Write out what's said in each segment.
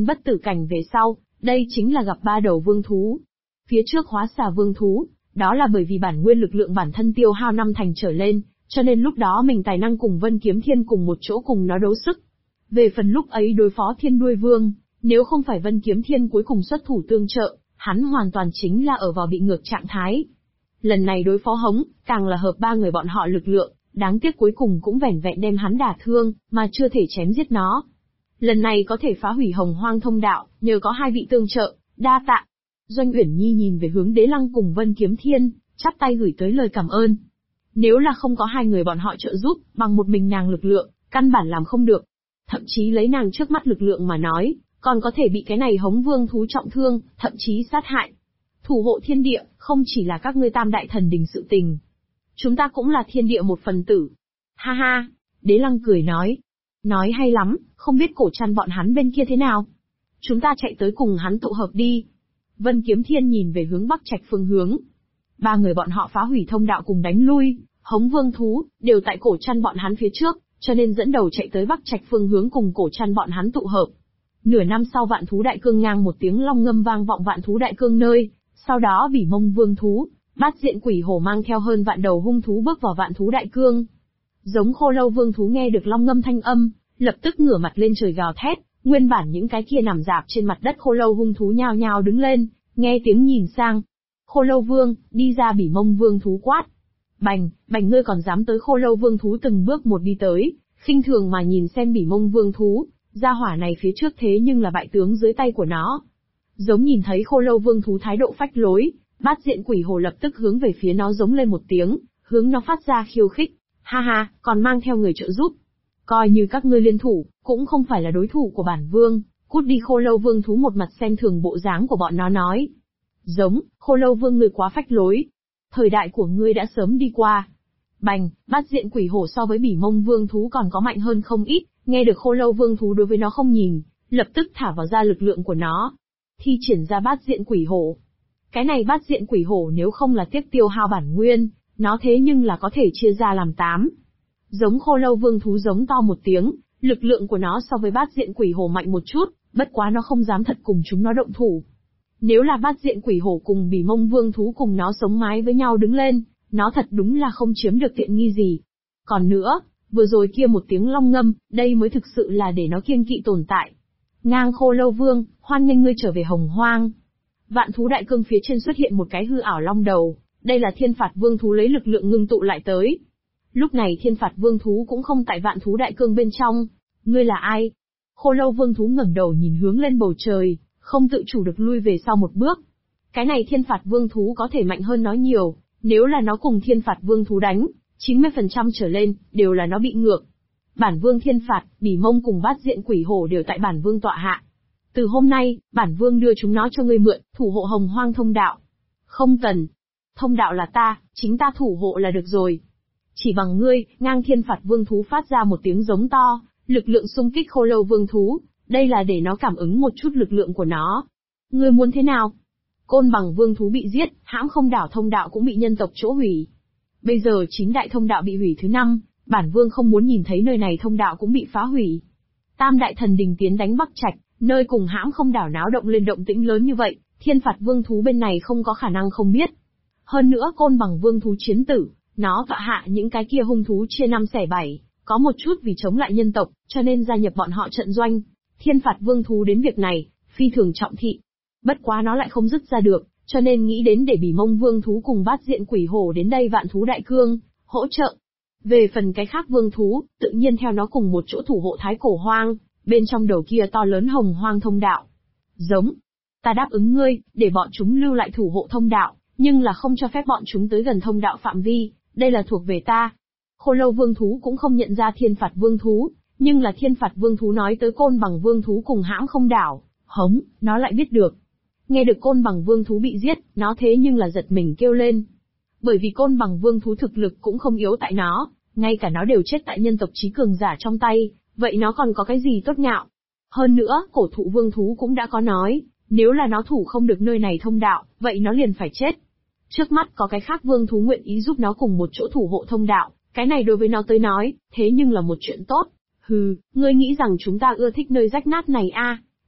bất tử cảnh về sau, đây chính là gặp ba đầu vương thú. Phía trước hóa xà vương thú, đó là bởi vì bản nguyên lực lượng bản thân tiêu hao 5 thành trở lên, cho nên lúc đó mình tài năng cùng Vân Kiếm Thiên cùng một chỗ cùng nó đấu sức. Về phần lúc ấy đối phó Thiên Đuôi Vương, nếu không phải Vân Kiếm Thiên cuối cùng xuất thủ tương trợ, hắn hoàn toàn chính là ở vào bị ngược trạng thái. Lần này đối phó Hống, càng là hợp ba người bọn họ lực lượng, đáng tiếc cuối cùng cũng vẻn vẹn đem hắn đả thương, mà chưa thể chém giết nó. Lần này có thể phá hủy Hồng Hoang thông đạo, nhờ có hai vị tương trợ, đa tạ. Doanh Uyển Nhi nhìn về hướng Đế Lăng cùng Vân Kiếm Thiên, chắp tay gửi tới lời cảm ơn. Nếu là không có hai người bọn họ trợ giúp, bằng một mình nàng lực lượng, căn bản làm không được. Thậm chí lấy nàng trước mắt lực lượng mà nói, còn có thể bị cái này Hống Vương thú trọng thương, thậm chí sát hại. Thủ hộ thiên địa, không chỉ là các ngươi tam đại thần đình sự tình. Chúng ta cũng là thiên địa một phần tử. Ha ha, Đế Lăng cười nói. Nói hay lắm, không biết cổ trăn bọn hắn bên kia thế nào. Chúng ta chạy tới cùng hắn tụ hợp đi. Vân Kiếm Thiên nhìn về hướng Bắc Trạch phương hướng. Ba người bọn họ phá hủy thông đạo cùng đánh lui, Hống Vương thú, đều tại cổ trăn bọn hắn phía trước, cho nên dẫn đầu chạy tới Bắc Trạch phương hướng cùng cổ trăn bọn hắn tụ hợp. Nửa năm sau Vạn Thú Đại Cương ngang một tiếng long ngâm vang vọng Vạn Thú Đại Cương nơi, sau đó Bỉ Mông Vương thú, Bát Diện Quỷ Hổ mang theo hơn vạn đầu hung thú bước vào Vạn Thú Đại Cương. Giống Khô Lâu Vương thú nghe được long ngâm thanh âm, lập tức ngửa mặt lên trời gào thét, nguyên bản những cái kia nằm rạp trên mặt đất Khô Lâu hung thú nhao nhao đứng lên, nghe tiếng nhìn sang. Khô Lâu Vương, đi ra. Bỉ Mông Vương thú quát. Bành, bành, ngươi còn dám tới? Khô Lâu Vương thú từng bước một đi tới, khinh thường mà nhìn xem Bỉ Mông Vương thú, gia hỏa này phía trước thế nhưng là bại tướng dưới tay của nó. Giống nhìn thấy Khô Lâu Vương thú thái độ phách lối, Bát Diện Quỷ Hổ lập tức hướng về phía nó giống lên một tiếng, hướng nó phát ra khiêu khích. Ha ha, còn mang theo người trợ giúp. Coi như các ngươi liên thủ, cũng không phải là đối thủ của bản vương, cút đi. Khô Lâu Vương thú một mặt xem thường bộ dáng của bọn nó nói. Giống, Khô Lâu Vương ngươi quá phách lối. Thời đại của ngươi đã sớm đi qua. Bành, Bát Diện Quỷ Hổ so với Bỉ Mông Vương thú còn có mạnh hơn không ít, nghe được Khô Lâu Vương thú đối với nó không nhìn, lập tức thả vào ra lực lượng của nó. Thi triển ra Bát Diện Quỷ Hổ. Cái này Bát Diện Quỷ Hổ nếu không là tiếc tiêu hao bản nguyên, nó thế nhưng là có thể chia ra làm 8. Giống Khô Lâu Vương thú giống to một tiếng, lực lượng của nó so với Bát Diện Quỷ Hổ mạnh một chút, bất quá nó không dám thật cùng chúng nó động thủ. Nếu là Bát Diện Quỷ Hổ cùng Bỉ Mông Vương thú cùng nó sống mái với nhau đứng lên, nó thật đúng là không chiếm được tiện nghi gì. Còn nữa, vừa rồi kia một tiếng long ngâm, đây mới thực sự là để nó kiêng kỵ tồn tại. Ngang Khô Lâu Vương, hoan nghênh ngươi trở về Hồng Hoang. Vạn Thú Đại Cương phía trên xuất hiện một cái hư ảo long đầu, đây là Thiên Phạt Vương thú lấy lực lượng ngưng tụ lại tới. Lúc này Thiên Phạt Vương thú cũng không tại Vạn Thú Đại Cương bên trong. Ngươi là ai? Khô Lâu Vương thú ngẩng đầu nhìn hướng lên bầu trời, không tự chủ được lui về sau một bước. Cái này Thiên Phạt Vương thú có thể mạnh hơn nó nhiều, nếu là nó cùng Thiên Phạt Vương thú đánh, 90% trở lên, đều là nó bị ngược. Bản Vương Thiên Phạt, Bỉ Mông cùng Bát Diện Quỷ Hổ đều tại bản Vương tọa hạ. Từ hôm nay, bản Vương đưa chúng nó cho ngươi mượn, thủ hộ Hồng Hoang thông đạo. Không cần. Thông đạo là ta, chính ta thủ hộ là được rồi. Chỉ bằng ngươi. Ngang Thiên Phạt Vương thú phát ra một tiếng giống to, lực lượng xung kích Khô Lâu Vương thú, đây là để nó cảm ứng một chút lực lượng của nó. Ngươi muốn thế nào? Côn Bằng Vương thú bị giết, Hãm Không Đảo thông đạo cũng bị nhân tộc chỗ hủy. Bây giờ 9 đại thông đạo bị hủy thứ 5, bản Vương không muốn nhìn thấy nơi này thông đạo cũng bị phá hủy. Tam đại thần đình tiến đánh Bắc Trạch, nơi cùng Hãm Không Đảo náo động lên động tĩnh lớn như vậy, Thiên Phạt Vương thú bên này không có khả năng không biết. Hơn nữa Côn Bằng Vương thú chiến tử, nó tọa hạ những cái kia hung thú chia 5 xẻ 7, có một chút vì chống lại nhân tộc, cho nên gia nhập bọn họ trận doanh. Thiên Phạt Vương thú đến việc này, phi thường trọng thị. Bất quá nó lại không dứt ra được, cho nên nghĩ đến để Bỉ Mông Vương thú cùng Bát Diện Quỷ Hổ đến đây Vạn Thú Đại Cương, hỗ trợ. Về phần cái khác vương thú, tự nhiên theo nó cùng một chỗ thủ hộ Thái Cổ Hoang, bên trong đầu kia to lớn Hồng Hoang thông đạo. Giống. Ta đáp ứng ngươi, để bọn chúng lưu lại thủ hộ thông đạo, nhưng là không cho phép bọn chúng tới gần thông đạo phạm vi, đây là thuộc về ta. Khô Lâu Vương thú cũng không nhận ra Thiên Phạt Vương thú, nhưng là Thiên Phạt Vương thú nói tới Côn Bằng Vương thú cùng Hãm Không Đảo, Hống, nó lại biết được. Nghe được Côn Bằng Vương thú bị giết, nó thế nhưng là giật mình kêu lên. Bởi vì Côn Bằng Vương thú thực lực cũng không yếu tại nó, ngay cả nó đều chết tại nhân tộc trí cường giả trong tay, vậy nó còn có cái gì tốt nhạo. Hơn nữa, Cổ Thụ Vương thú cũng đã có nói, nếu là nó thủ không được nơi này thông đạo, vậy nó liền phải chết. Trước mắt có cái khác vương thú nguyện ý giúp nó cùng một chỗ thủ hộ thông đạo, cái này đối với nó tới nói, thế nhưng là một chuyện tốt. Hừ, ngươi nghĩ rằng chúng ta ưa thích nơi rách nát này a?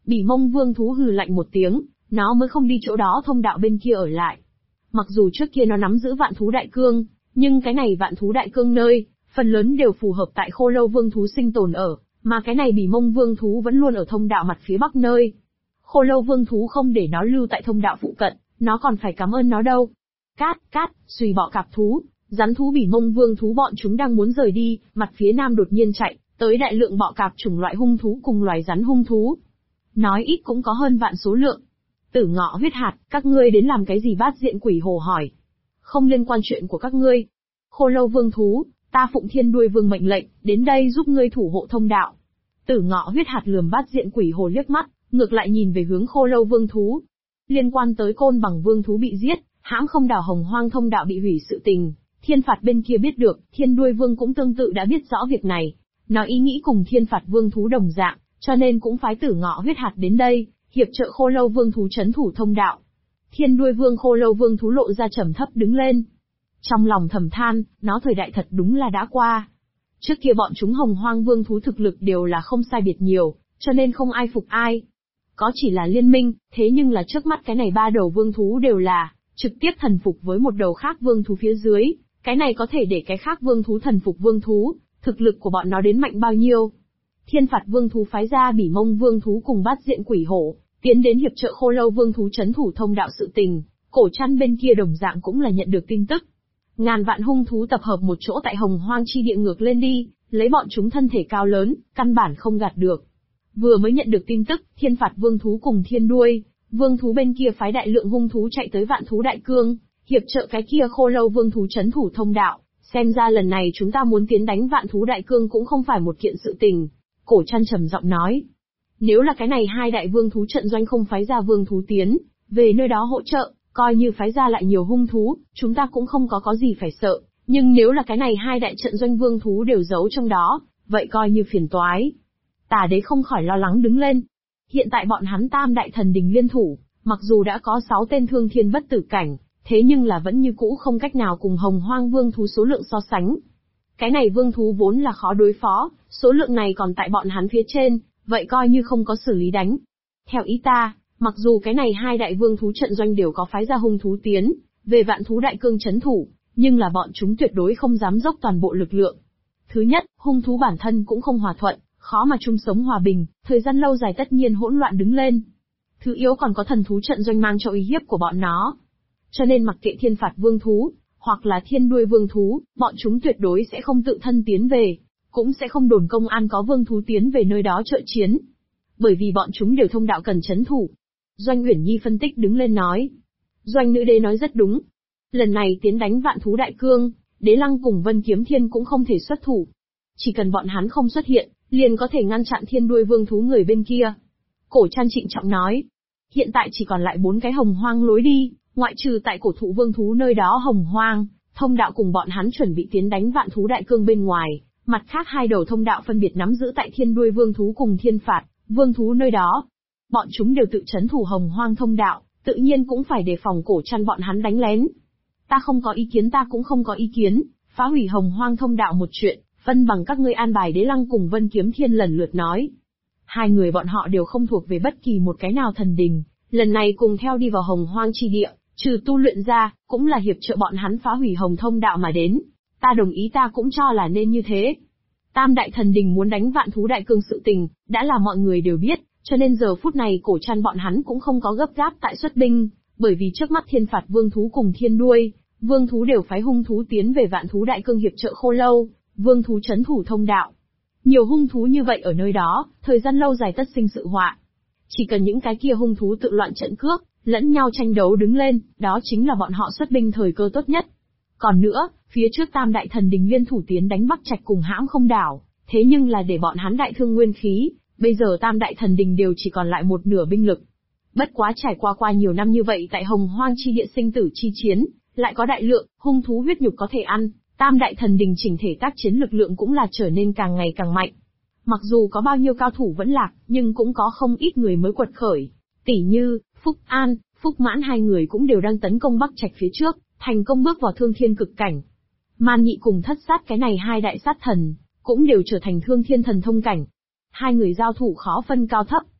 Bỉ Mông Vương thú hừ lạnh một tiếng, nó mới không đi chỗ đó thông đạo bên kia ở lại. Mặc dù trước kia nó nắm giữ vạn thú đại cương, nhưng cái này vạn thú đại cương nơi, phần lớn đều phù hợp tại Khô Lâu Vương thú sinh tồn ở, mà cái này Bỉ Mông Vương thú vẫn luôn ở thông đạo mặt phía bắc nơi. Khô Lâu Vương thú không để nó lưu tại thông đạo phụ cận, nó còn phải cảm ơn nó đâu. Cát, xùy bọ cạp thú, rắn thú Bỉ Mông Vương thú bọn chúng đang muốn rời đi, mặt phía nam đột nhiên chạy tới đại lượng bọ cạp chủng loại hung thú cùng loài rắn hung thú. Nói ít cũng có hơn vạn số lượng. Tử Ngọ Huyết Hạt, các ngươi đến làm cái gì? Bát Diện Quỷ Hổ hỏi. Không liên quan chuyện của các ngươi. Khô Lâu Vương thú, ta phụng Thiên Đuôi Vương mệnh lệnh, đến đây giúp ngươi thủ hộ thông đạo. Tử Ngọ Huyết Hạt lườm Bát Diện Quỷ Hổ liếc mắt, ngược lại nhìn về hướng Khô Lâu Vương thú. Liên quan tới Côn Bằng Vương thú bị giết, hãm không đảo Hồng Hoang thông đạo bị hủy sự tình, Thiên Phạt bên kia biết được, Thiên Đuôi Vương cũng tương tự đã biết rõ việc này. Nó ý nghĩ cùng Thiên Phạt Vương thú đồng dạng, cho nên cũng phái Tử Ngọ Huyết Hạt đến đây, hiệp trợ Khô Lâu Vương thú trấn thủ thông đạo. Thiên Đuôi Vương Khô Lâu Vương thú lộ ra trầm thấp đứng lên. Trong lòng thầm than, nó thời đại thật đúng là đã qua. Trước kia bọn chúng Hồng Hoang Vương thú thực lực đều là không sai biệt nhiều, cho nên không ai phục ai. Có chỉ là liên minh, thế nhưng là trước mắt cái này ba đầu vương thú đều là trực tiếp thần phục với một đầu khác vương thú phía dưới, cái này có thể để cái khác vương thú thần phục vương thú, thực lực của bọn nó đến mạnh bao nhiêu. Thiên Phạt Vương thú phái ra Bỉ Mông Vương thú cùng Bát Diện Quỷ Hổ, tiến đến hiệp trợ Khô Lâu Vương thú trấn thủ thông đạo sự tình, Cổ Trăn bên kia đồng dạng cũng là nhận được tin tức. Ngàn vạn hung thú tập hợp một chỗ tại Hồng Hoang chi địa ngược lên đi, lấy bọn chúng thân thể cao lớn, căn bản không gạt được. Vừa mới nhận được tin tức, Thiên Phạt Vương thú cùng Thiên Đuôi Vương thú bên kia phái đại lượng hung thú chạy tới Vạn thú đại cương, hiệp trợ cái kia Khô Lâu Vương thú trấn thủ thông đạo, xem ra lần này chúng ta muốn tiến đánh Vạn thú đại cương cũng không phải một kiện sự tình. Cổ Trăn trầm giọng nói, nếu là cái này hai đại vương thú trận doanh không phái ra vương thú tiến về nơi đó hỗ trợ, coi như phái ra lại nhiều hung thú, chúng ta cũng không có gì phải sợ, nhưng nếu là cái này hai đại trận doanh vương thú đều giấu trong đó, vậy coi như phiền toái. Tà Đế không khỏi lo lắng đứng lên. Hiện tại bọn hắn Tam đại thần đình liên thủ, mặc dù đã có 6 tên thương thiên bất tử cảnh, thế nhưng là vẫn như cũ không cách nào cùng Hồng Hoang vương thú số lượng so sánh. Cái này vương thú vốn là khó đối phó, số lượng này còn tại bọn hắn phía trên, vậy coi như không có xử lý đánh. Theo ý ta, mặc dù cái này hai đại vương thú trận doanh đều có phái ra hung thú tiến về Vạn thú đại cương trấn thủ, nhưng là bọn chúng tuyệt đối không dám dốc toàn bộ lực lượng. Thứ nhất, hung thú bản thân cũng không hòa thuận, khó mà chung sống hòa bình, thời gian lâu dài tất nhiên hỗn loạn đứng lên. Thứ yếu còn có thần thú trận doanh mang cho uy hiếp của bọn nó. Cho nên mặc kệ Thiên Phạt Vương thú, hoặc là Thiên Đuôi Vương thú, bọn chúng tuyệt đối sẽ không tự thân tiến về, cũng sẽ không đồn công an có vương thú tiến về nơi đó trợ chiến. Bởi vì bọn chúng đều thông đạo cần trấn thủ. Doanh Uyển Nhi phân tích đứng lên nói. Doanh Nữ Đế nói rất đúng. Lần này tiến đánh Vạn thú đại cương, Đế Lăng cùng Vân Kiếm Thiên cũng không thể xuất thủ. Chỉ cần bọn hắn không xuất hiện, liền có thể ngăn chặn Thiên Đuôi Vương thú người bên kia. Cổ Trăn trịnh trọng nói. Hiện tại chỉ còn lại 4 cái Hồng Hoang lối đi, ngoại trừ tại Cổ Thụ Vương thú nơi đó Hồng Hoang, thông đạo cùng bọn hắn chuẩn bị tiến đánh Vạn thú đại cương bên ngoài, mặt khác hai đầu thông đạo phân biệt nắm giữ tại Thiên Đuôi Vương thú cùng Thiên Phạt Vương thú nơi đó. Bọn chúng đều tự trấn thủ Hồng Hoang thông đạo, tự nhiên cũng phải đề phòng Cổ Trăn bọn hắn đánh lén. Ta không có ý kiến, ta cũng không có ý kiến, phá hủy Hồng Hoang thông đạo một chuyện, phân bằng các ngươi an bài. Đế Lăng cùng Vân Kiếm Thiên lần lượt nói. Hai người bọn họ đều không thuộc về bất kỳ một cái nào thần đình, lần này cùng theo đi vào Hồng Hoang chi địa, trừ tu luyện ra, cũng là hiệp trợ bọn hắn phá hủy Hồng thông đạo mà đến. Ta đồng ý, ta cũng cho là nên như thế. Tam đại thần đình muốn đánh Vạn thú đại cương sự tình, đã là mọi người đều biết, cho nên giờ phút này Cổ Trăn bọn hắn cũng không có gấp gáp tại xuất binh, bởi vì trước mắt Thiên Phạt Vương thú cùng Thiên Đuôi Vương thú đều phái hung thú tiến về Vạn thú đại cương hiệp trợ Khô Lâu Vương thú trấn thủ thông đạo. Nhiều hung thú như vậy ở nơi đó, thời gian lâu dài tất sinh sự họa. Chỉ cần những cái kia hung thú tự loạn trận cước, lẫn nhau tranh đấu đứng lên, đó chính là bọn họ xuất binh thời cơ tốt nhất. Còn nữa, phía trước Tam đại thần đình liên thủ tiến đánh Bắc Trạch cùng hãm không đảo, thế nhưng là để bọn hắn đại thương nguyên khí, bây giờ Tam đại thần đình đều chỉ còn lại một nửa binh lực. Bất quá trải qua nhiều năm như vậy tại Hồng Hoang chi địa sinh tử chi chiến, lại có đại lượng hung thú huyết nhục có thể ăn, Tam đại thần đình chỉnh thể tác chiến lực lượng cũng là trở nên càng ngày càng mạnh. Mặc dù có bao nhiêu cao thủ vẫn lạc, nhưng cũng có không ít người mới quật khởi. Tỷ như Phúc An, Phúc Mãn hai người cũng đều đang tấn công Bắc Trạch phía trước, thành công bước vào thương thiên cực cảnh. Man Nhị cùng Thất Sát cái này hai đại sát thần, cũng đều trở thành thương thiên thần thông cảnh. Hai người giao thủ khó phân cao thấp.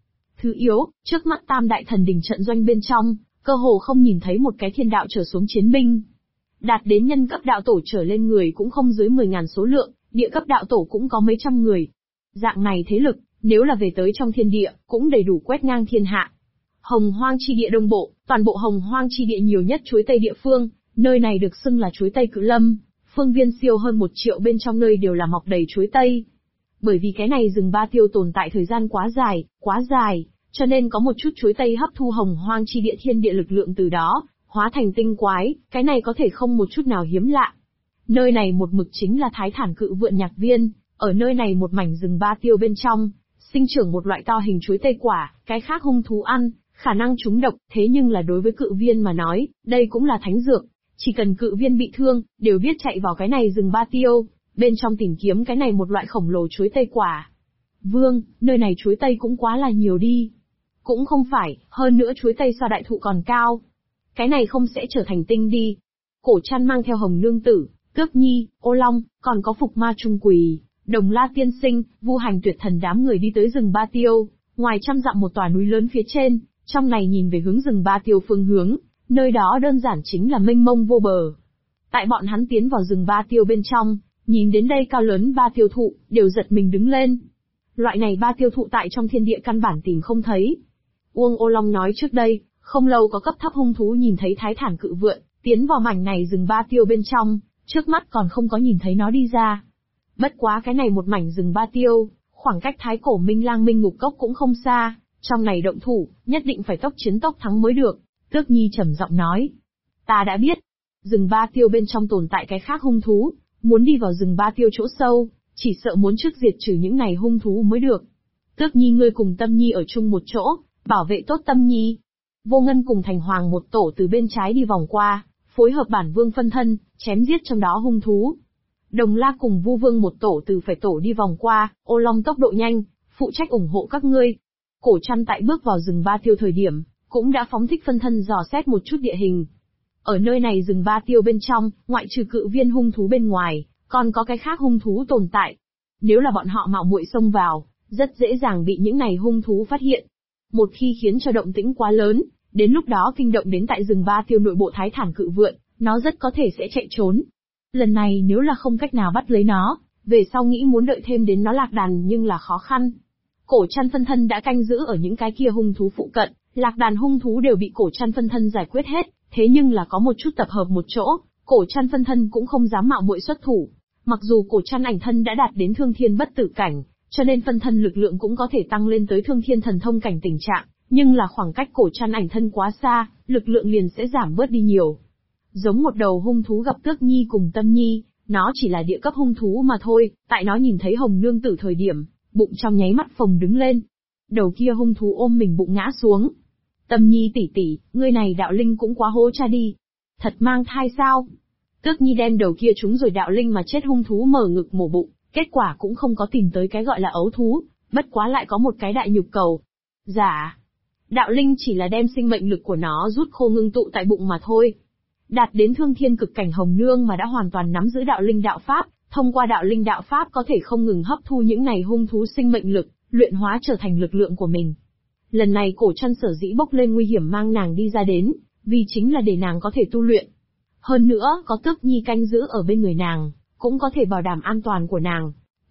thứ yếu, trước mắt tam đại thần đình trận doanh bên trong, cơ hồ không nhìn thấy một cái thiên đạo trở xuống chiến binh. Đạt đến nhân cấp đạo tổ trở lên người cũng không dưới 10.000 số lượng, địa cấp đạo tổ cũng có mấy trăm người. Dạng này thế lực, nếu là về tới trong thiên địa, cũng đầy đủ quét ngang thiên hạ. Hồng Hoang chi địa đông bộ, toàn bộ Hồng Hoang chi địa nhiều nhất chuối tây địa phương, nơi này được xưng là chuối tây Cự Lâm, phương viên siêu hơn 1 triệu bên trong nơi đều là mọc đầy chuối tây. Bởi vì cái này rừng Ba Tiêu tồn tại thời gian quá dài, cho nên có một chút chuối tây hấp thu Hồng Hoang chi địa thiên địa lực lượng từ đó, hóa thành tinh quái, cái này có thể không một chút nào hiếm lạ. Nơi này một mực chính là Thái Thản Cự Vượn nhạc viên, ở nơi này một mảnh rừng Ba Tiêu bên trong, sinh trưởng một loại to hình chuối tây quả, cái khác hung thú ăn, khả năng trúng độc, thế nhưng là đối với cự viên mà nói, đây cũng là thánh dược. Chỉ cần cự viên bị thương, đều biết chạy vào cái này rừng Ba Tiêu, bên trong tìm kiếm cái này một loại khổng lồ chuối tây quả. Vương, nơi này chuối tây cũng quá là nhiều đi. Cũng không phải, hơn nữa chuối tây so đại thụ còn cao. Cái này không sẽ trở thành tinh đi. Cổ Trăn mang theo Hồng Nương Tử, Tước Nhi, Ô Long, còn có Phục Ma Trung Quỳ, Đồng La Tiên Sinh, Vu Hành Tuyệt Thần đám người đi tới rừng Ba Tiêu, ngoài trăm dặm một tòa núi lớn phía trên, trong này nhìn về hướng rừng Ba Tiêu phương hướng, nơi đó đơn giản chính là mênh mông vô bờ. Tại bọn hắn tiến vào rừng Ba Tiêu bên trong, nhìn đến đây cao lớn Ba Tiêu thụ, đều giật mình đứng lên. Loại này Ba Tiêu thụ tại trong thiên địa căn bản tìm không thấy. Uông Ô Long nói trước đây, không lâu có cấp thấp hung thú nhìn thấy Thái Thản Cự Vượn, tiến vào mảnh này rừng Ba Tiêu bên trong, trước mắt còn không có nhìn thấy nó đi ra. Bất quá cái này một mảnh rừng Ba Tiêu, khoảng cách Thái Cổ Minh Lang Minh Ngục Cốc cũng không xa, trong này động thủ, nhất định phải tốc chiến tốc thắng mới được. Tước Nhi trầm giọng nói. Ta đã biết, rừng Ba Tiêu bên trong tồn tại cái khác hung thú, muốn đi vào rừng Ba Tiêu chỗ sâu, chỉ sợ muốn trước diệt trừ những này hung thú mới được. Tước Nhi ngươi cùng Tâm Nhi ở chung một chỗ, bảo vệ tốt Tâm Nhi. Vô Ngân cùng Thành Hoàng một tổ từ bên trái đi vòng qua, phối hợp bản vương phân thân, chém giết trong đó hung thú. Đồng La cùng Vu Vương một tổ từ phải tổ đi vòng qua, Ô Long tốc độ nhanh, phụ trách ủng hộ các ngươi. Cổ Trăn tại bước vào rừng Ba Tiêu thời điểm, cũng đã phóng thích phân thân dò xét một chút địa hình. Ở nơi này rừng Ba Tiêu bên trong, ngoại trừ cự viên hung thú bên ngoài, còn có cái khác hung thú tồn tại. Nếu là bọn họ mạo muội xông vào, rất dễ dàng bị những này hung thú phát hiện. Một khi khiến cho động tĩnh quá lớn, đến lúc đó kinh động đến tại rừng Ba Tiêu nội bộ Thái Thản Cự Vượn, nó rất có thể sẽ chạy trốn. Lần này nếu là không cách nào bắt lấy nó, về sau nghĩ muốn đợi thêm đến nó lạc đàn nhưng là khó khăn. Cổ Trăn phân thân đã canh giữ ở những cái kia hung thú phụ cận, lạc đàn hung thú đều bị Cổ Trăn phân thân giải quyết hết, thế nhưng là có một chút tập hợp một chỗ, Cổ Trăn phân thân cũng không dám mạo muội xuất thủ. Mặc dù Cổ Trăn ảnh thân đã đạt đến thương thiên bất tử cảnh, cho nên phân thân lực lượng cũng có thể tăng lên tới thương thiên thần thông cảnh tình trạng, nhưng là khoảng cách Cổ Trăn ảnh thân quá xa, lực lượng liền sẽ giảm bớt đi nhiều. Giống một đầu hung thú gặp Tước Nhi cùng Tâm Nhi, nó chỉ là địa cấp hung thú mà thôi, tại nó nhìn thấy Hồng Nương Tử thời điểm, bụng trong nháy mắt phồng đứng lên. Đầu kia hung thú ôm mình bụng ngã xuống. Tâm Nhi tỷ tỷ, ngươi này đạo linh cũng quá hố cha đi. Thật mang thai sao? Tước Nhi đem đầu kia trúng rồi đạo linh mà chết hung thú mở ngực mổ bụng, kết quả cũng không có tìm tới cái gọi là ấu thú, bất quá lại có một cái đại nhục cầu. Dạ. Đạo linh chỉ là đem sinh mệnh lực của nó rút khô ngưng tụ tại bụng mà thôi. Đạt đến thương thiên cực cảnh Hồng Nương mà đã hoàn toàn nắm giữ đạo linh đạo pháp, thông qua đạo linh đạo pháp có thể không ngừng hấp thu những này hung thú sinh mệnh lực, luyện hóa trở thành lực lượng của mình. Lần này Cổ Trăn sở dĩ bốc lên nguy hiểm mang nàng đi ra đến, vì chính là để nàng có thể tu luyện. Hơn nữa, có Tước Nhi canh giữ ở bên người nàng, cũng có thể bảo đảm an toàn của nàng.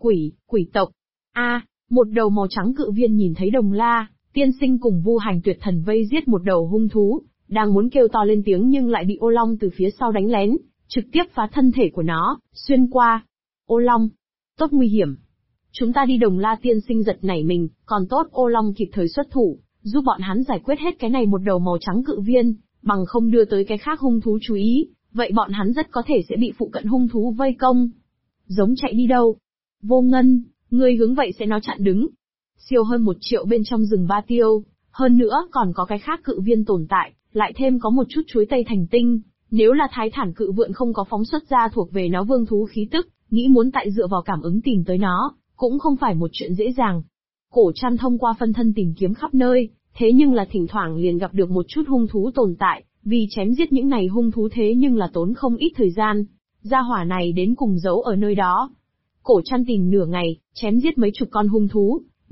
Quỷ tộc. Một đầu màu trắng cự viên nhìn thấy Đồng La, Tiên Sinh cùng Vu Hành Tuyệt Thần vây giết một đầu hung thú, đang muốn kêu to lên tiếng nhưng lại bị Ô Long từ phía sau đánh lén, trực tiếp phá thân thể của nó, xuyên qua. Ô Long, tốt nguy hiểm. Chúng ta đi. Đồng La Tiên Sinh giật nảy mình, còn tốt Ô Long kịp thời xuất thủ, giúp bọn hắn giải quyết hết cái này một đầu màu trắng cự viên, bằng không đưa tới cái khác hung thú chú ý, vậy bọn hắn rất có thể sẽ bị phụ cận hung thú vây công. Giống chạy đi đâu? Vô Ngân, ngươi hướng vậy sẽ nó chặn đứng. Siêu hơn 1 triệu bên trong rừng Ba Tiêu, hơn nữa còn có cái khác cự viên tồn tại, lại thêm có một chút chuối tây thành tinh, nếu là Thái Thản Cự Vượn không có phóng xuất ra thuộc về nó vương thú khí tức, nghĩ muốn tại dựa vào cảm ứng tìm tới nó, cũng không phải một chuyện dễ dàng. Cổ Trăn thông qua phân thân tìm kiếm khắp nơi, thế nhưng là thỉnh thoảng liền gặp được một chút hung thú tồn tại, vì chém giết những này hung thú thế nhưng là tốn không ít thời gian. Gia hỏa này đến cùng giấu ở nơi đó. Cổ Trăn tìm nửa ngày, chém giết mấy chục con hung thú,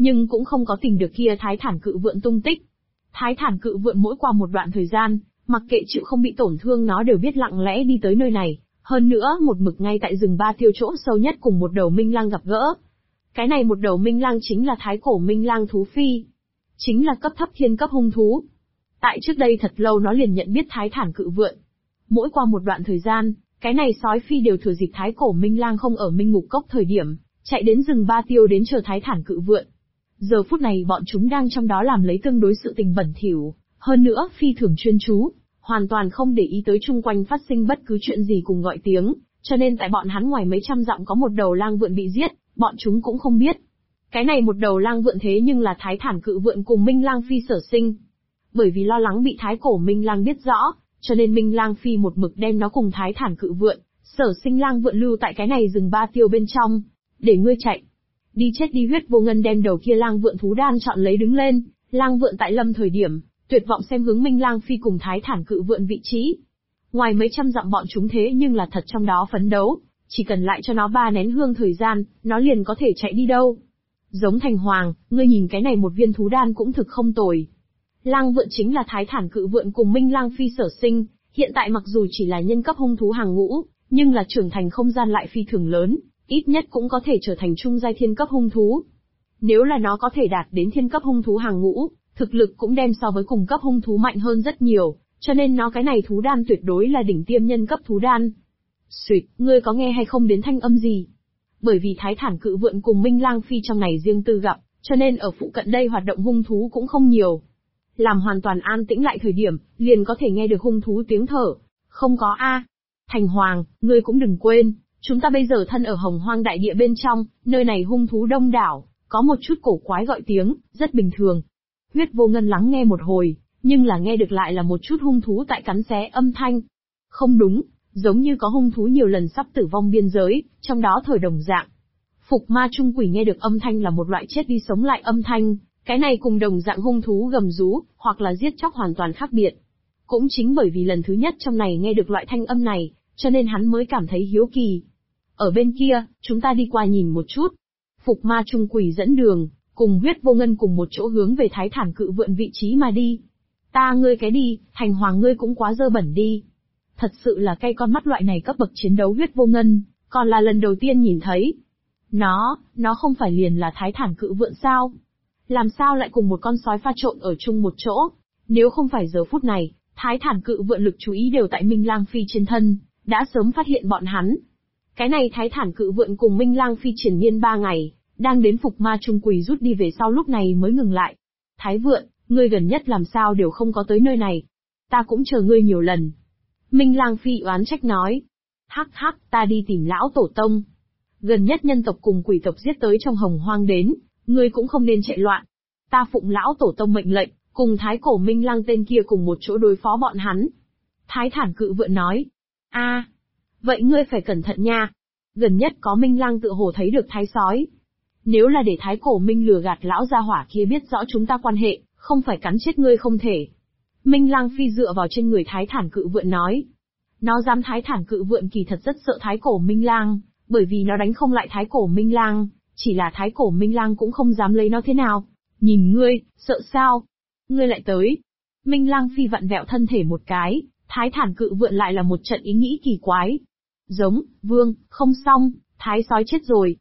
nhưng cũng không có tìm được kia Thái Thản Cự Vượn tung tích. Thái Thản Cự Vượn mỗi qua một đoạn thời gian, mặc kệ chịu không bị tổn thương nó đều biết lặng lẽ đi tới nơi này, hơn nữa một mực ngay tại rừng Ba Tiêu chỗ sâu nhất cùng một đầu minh lang gặp gỡ. Cái này một đầu minh lang chính là thái cổ minh lang thú phi, chính là cấp thấp thiên cấp hung thú. Tại trước đây thật lâu nó liền nhận biết Thái Thản Cự Vượn. Mỗi qua một đoạn thời gian, cái này sói phi đều thừa dịp thái cổ minh lang không ở Minh Ngục Cốc thời điểm, chạy đến rừng Ba Tiêu đến chờ Thái Thản Cự Vượn. Giờ phút này bọn chúng đang trong đó làm lấy tương đối sự tình bẩn thỉu, hơn nữa phi thường chuyên chú, hoàn toàn không để ý tới chung quanh phát sinh bất cứ chuyện gì cùng gọi tiếng, cho nên tại bọn hắn ngoài mấy trăm dặm có một đầu lang vượn bị giết, bọn chúng cũng không biết. Cái này một đầu lang vượn thế nhưng là Thái Thản Cự Vượn cùng Minh Lang Phi sở sinh. Bởi vì lo lắng bị thái cổ Minh Lang biết rõ, cho nên Minh Lang Phi một mực đem nó cùng Thái Thản Cự Vượn, sở sinh lang vượn lưu tại cái này rừng Ba Tiêu bên trong. Để ngươi chạy. Đi chết đi. Huyết Vô Ngân đem đầu kia lang vượn thú đan chọn lấy đứng lên, lang vượn tại lâm thời điểm, tuyệt vọng xem hướng Minh Lang Phi cùng Thái Thản Cự Vượn vị trí. Ngoài mấy trăm dặm bọn chúng thế nhưng là thật trong đó phấn đấu, chỉ cần lại cho nó 3 nén hương thời gian, nó liền có thể chạy đi đâu. Giống Thành Hoàng, ngươi nhìn cái này một viên thú đan cũng thực không tồi. Lang vượn chính là Thái Thản Cự Vượn cùng Minh Lang Phi sở sinh, hiện tại mặc dù chỉ là nhân cấp hung thú hàng ngũ, nhưng là trưởng thành không gian lại phi thường lớn, ít nhất cũng có thể trở thành trung giai thiên cấp hung thú. Nếu là nó có thể đạt đến thiên cấp hung thú hàng ngũ, thực lực cũng đem so với cùng cấp hung thú mạnh hơn rất nhiều, cho nên nó cái này thú đan tuyệt đối là đỉnh tiêm nhân cấp thú đan. Xuyệt, ngươi có nghe hay không đến thanh âm gì? Bởi vì Thái Thản Cự Vượn cùng Minh Lang Phi trong này riêng tư gặp, cho nên ở phụ cận đây hoạt động hung thú cũng không nhiều. Làm hoàn toàn an tĩnh lại thời điểm, liền có thể nghe được hung thú tiếng thở. Không có a. Thành Hoàng, ngươi cũng đừng quên, chúng ta bây giờ thân ở Hồng Hoang đại địa bên trong, nơi này hung thú đông đảo, có một chút cổ quái gọi tiếng, rất bình thường. Huyết Vô Ngân lắng nghe một hồi, nhưng là nghe được lại là một chút hung thú tại cắn xé âm thanh. Không đúng, giống như có hung thú nhiều lần sắp tử vong biên giới, trong đó thời đồng dạng. Phục Ma Trung Quỷ nghe được âm thanh là một loại chết đi sống lại âm thanh, cái này cùng đồng dạng hung thú gầm rú, hoặc là giết chóc hoàn toàn khác biệt. Cũng chính bởi vì lần thứ nhất trong này nghe được loại thanh âm này, cho nên hắn mới cảm thấy hiếu kỳ. Ở bên kia, chúng ta đi qua nhìn một chút. Phục Ma Trung Quỷ dẫn đường, cùng Huyết Vô Ngân cùng một chỗ hướng về Thái Thản Cự Vượn vị trí mà đi. Ta ngươi cái đi, Thành Hoàng ngươi cũng quá dơ bẩn đi. Thật sự là cay con mắt loại này cấp bậc chiến đấu Huyết Vô Ngân, còn là lần đầu tiên nhìn thấy. Nó không phải liền là Thái Thản Cự Vượn sao? Làm sao lại cùng một con sói pha trộn ở chung một chỗ? Nếu không phải giờ phút này, Thái Thản Cự Vượn lực chú ý đều tại Minh Lang Phi trên thân, đã sớm phát hiện bọn hắn. Cái này Thái Thản Cự Vượn cùng Minh Lang Phi triển miên 3 ngày, đang đến Phục Ma Trung Quỷ rút đi về sau lúc này mới ngừng lại. Thái Vượn, ngươi gần nhất làm sao đều không có tới nơi này. Ta cũng chờ ngươi nhiều lần. Minh Lang Phi oán trách nói. Hắc, ta đi tìm lão tổ tông. Gần nhất nhân tộc cùng quỷ tộc giết tới trong Hồng Hoang đến, ngươi cũng không nên chạy loạn. Ta phụng lão tổ tông mệnh lệnh, cùng thái cổ Minh Lang tên kia cùng một chỗ đối phó bọn hắn. Thái Thản Cự Vượn nói. Vậy ngươi phải cẩn thận nha. Gần nhất có Minh Lang tựa hồ thấy được thái sói. Nếu là để thái cổ Minh lừa gạt lão gia hỏa kia biết rõ chúng ta quan hệ, không phải cắn chết ngươi không thể. Minh Lang Phi dựa vào trên người Thái Thản Cự Vượn nói. Nó dám Thái Thản Cự Vượn kỳ thật rất sợ thái cổ Minh Lang, bởi vì nó đánh không lại thái cổ Minh Lang, chỉ là thái cổ Minh Lang cũng không dám lấy nó thế nào. Nhìn ngươi, sợ sao? Ngươi lại tới. Minh Lang Phi vặn vẹo thân thể một cái, Thái Thản Cự Vượn lại là một trận ý nghĩ kỳ quái. Giống, vương, không xong, thái sói chết rồi.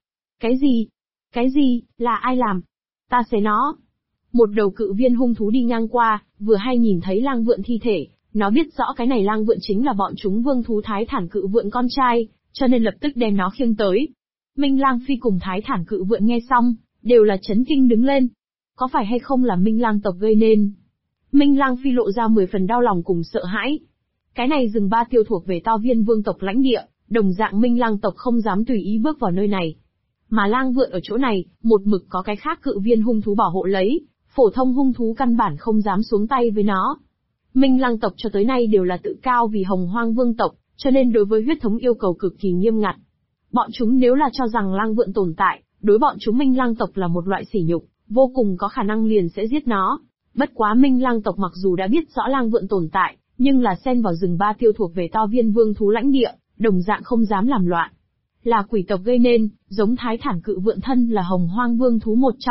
Cái gì, là ai làm? Ta xé nó. Một đầu cự viên hung thú đi ngang qua, vừa hay nhìn thấy lang vượn thi thể, nó biết rõ cái này lang vượn chính là bọn chúng vương thú Thái Thản Cự Vượn con trai, cho nên lập tức đem nó khiêng tới. Minh Lang Phi cùng Thái Thản Cự Vượn nghe xong, đều là chấn kinh đứng lên. Có phải hay không là Minh Lang tộc gây nên? Minh Lang Phi lộ ra 10 phần đau lòng cùng sợ hãi. Cái này rừng Ba Tiêu thuộc về To Viên vương tộc lãnh địa, đồng dạng Minh Lang tộc không dám tùy ý bước vào nơi này. Mà lang vượn ở chỗ này, một mực có cái khác cự viên hung thú bảo hộ lấy, phổ thông hung thú căn bản không dám xuống tay với nó. Minh Lang tộc cho tới nay đều là tự cao vì Hồng Hoang vương tộc, cho nên đối với huyết thống yêu cầu cực kỳ nghiêm ngặt. Bọn chúng nếu là cho rằng lang vượn tồn tại, đối bọn chúng Minh Lang tộc là một loại sỉ nhục, vô cùng có khả năng liền sẽ giết nó. Bất quá Minh Lang tộc mặc dù đã biết rõ lang vượn tồn tại, nhưng là xen vào rừng Ba Tiêu thuộc về To Viên vương thú lãnh địa, đồng dạng không dám làm loạn. Là quỷ tộc gây nên, giống Thái Thản Cự Vượn thân là Hồng Hoang vương thú một trong,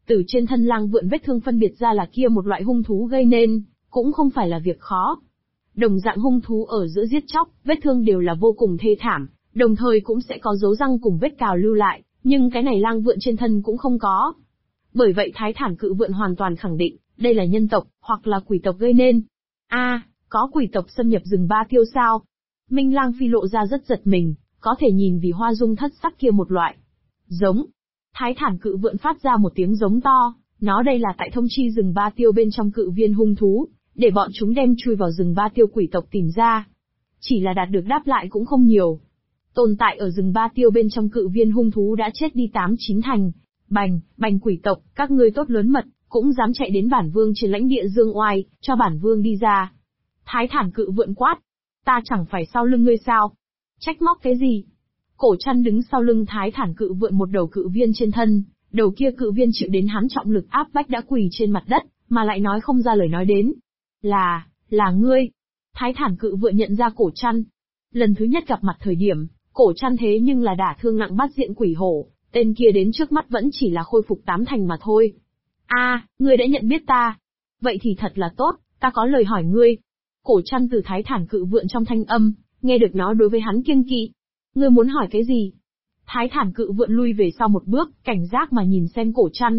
Từ trên thân lang vượn vết thương phân biệt ra là kia một loại hung thú gây nên, cũng không phải là việc khó. Đồng dạng hung thú ở giữa giết chóc, vết thương đều là vô cùng thê thảm, đồng thời cũng sẽ có dấu răng cùng vết cào lưu lại, nhưng cái này lang vượn trên thân cũng không có. Bởi vậy Thái Thản cự vượn hoàn toàn khẳng định, đây là nhân tộc, hoặc là quỷ tộc gây nên. Có quỷ tộc xâm nhập rừng Ba Tiêu sao? Minh Lang Phi lộ ra rất giật mình, có thể nhìn vì hoa dung thất sắc kia một loại. Giống. Thái Thản cự vượn phát ra một tiếng giống to, nó đây là tại thông chi rừng Ba Tiêu bên trong cự viên hung thú, để bọn chúng đem chui vào rừng Ba Tiêu quỷ tộc tìm ra. Chỉ là đạt được đáp lại cũng không nhiều. Tồn tại ở rừng Ba Tiêu bên trong cự viên hung thú đã chết đi 8-9 thành. Bành quỷ tộc, các ngươi tốt lớn mật, cũng dám chạy đến bản vương trên lãnh địa Dương Oai, cho bản vương đi ra. Thái Thản cự vượn quát. Ta chẳng phải sau lưng ngươi sao? Trách móc cái gì? Cổ Trăn đứng sau lưng Thái Thản cự vượn một đầu cự viên trên thân, đầu kia cự viên chịu đến hắn trọng lực áp bách đã quỳ trên mặt đất, mà lại nói không ra lời nói đến. Là ngươi. Thái Thản cự vượn nhận ra Cổ Trăn. Lần thứ nhất gặp mặt thời điểm, Cổ Trăn thế nhưng là đả thương nặng bát diện quỷ hổ, tên kia đến trước mắt vẫn chỉ là khôi phục 8 thành mà thôi. Ngươi đã nhận biết ta. Vậy thì thật là tốt, ta có lời hỏi ngươi. Cổ Trăn từ Thái Thản cự vượn trong thanh âm, nghe được nó đối với hắn kiêng kỵ. Ngươi muốn hỏi cái gì? Thái Thản cự vượn lui về sau một bước, cảnh giác mà nhìn xem Cổ Trăn.